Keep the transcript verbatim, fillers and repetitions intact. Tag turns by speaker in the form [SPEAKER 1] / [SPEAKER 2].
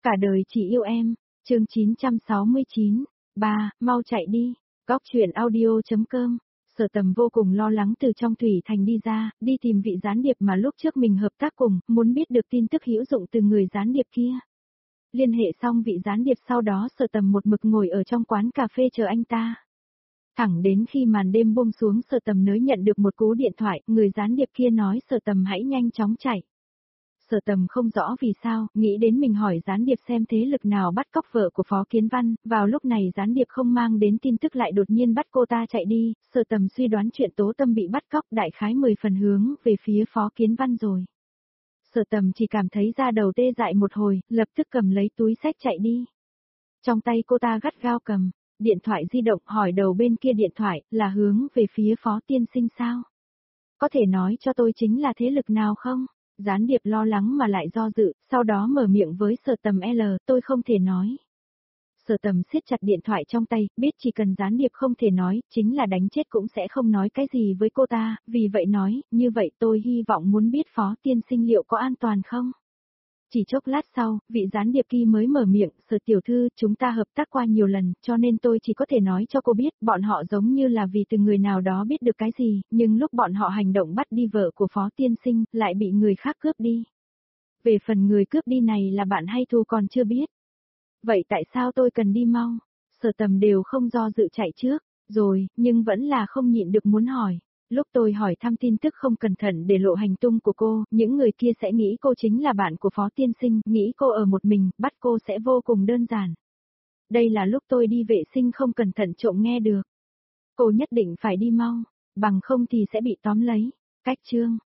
[SPEAKER 1] Cả đời chỉ yêu em, chương chín trăm sáu mươi chín, ba, mau chạy đi, góc chuyện audio.com. Sở Tầm vô cùng lo lắng từ trong Thủy Thành đi ra, đi tìm vị gián điệp mà lúc trước mình hợp tác cùng, muốn biết được tin tức hữu dụng từ người gián điệp kia. Liên hệ xong vị gián điệp sau đó Sở Tầm một mực ngồi ở trong quán cà phê chờ anh ta. Thẳng đến khi màn đêm buông xuống Sở Tầm mới nhận được một cú điện thoại, người gián điệp kia nói Sở Tầm hãy nhanh chóng chạy. Sở Tầm không rõ vì sao, nghĩ đến mình hỏi gián điệp xem thế lực nào bắt cóc vợ của Phó Kiến Văn, vào lúc này gián điệp không mang đến tin tức lại đột nhiên bắt cô ta chạy đi, Sở Tầm suy đoán chuyện Tố Tâm bị bắt cóc đại khái mười phần hướng về phía Phó Kiến Văn rồi. Sở Tầm chỉ cảm thấy da đầu tê dại một hồi, lập tức cầm lấy túi xách chạy đi. Trong tay cô ta gắt gao cầm điện thoại di động, hỏi đầu bên kia điện thoại là hướng về phía Phó tiên sinh sao? Có thể nói cho tôi chính là thế lực nào không? Gián điệp lo lắng mà lại do dự, sau đó mở miệng với Sở Tầm L, tôi không thể nói. Sở Tầm siết chặt điện thoại trong tay, biết chỉ cần gián điệp không thể nói, chính là đánh chết cũng sẽ không nói cái gì với cô ta, vì vậy nói, như vậy tôi hy vọng muốn biết Phó tiên sinh liệu có an toàn không? Chỉ chốc lát sau, vị gián điệp kia mới mở miệng, Sở tiểu thư, chúng ta hợp tác qua nhiều lần, cho nên tôi chỉ có thể nói cho cô biết, bọn họ giống như là vì từng người nào đó biết được cái gì, nhưng lúc bọn họ hành động bắt đi vợ của Phó tiên sinh, lại bị người khác cướp đi. Về phần người cướp đi này là bạn hay thù còn chưa biết. Vậy tại sao tôi cần đi mau? Sở Tầm đều không do dự chạy trước, rồi, nhưng vẫn là không nhịn được muốn hỏi. Lúc tôi hỏi thăm tin tức không cẩn thận để lộ hành tung của cô, những người kia sẽ nghĩ cô chính là bạn của Phó tiên sinh, nghĩ cô ở một mình, bắt cô sẽ vô cùng đơn giản. Đây là lúc tôi đi vệ sinh không cẩn thận trộm nghe được. Cô nhất định phải đi mau, bằng không thì sẽ bị tóm lấy. Cách chương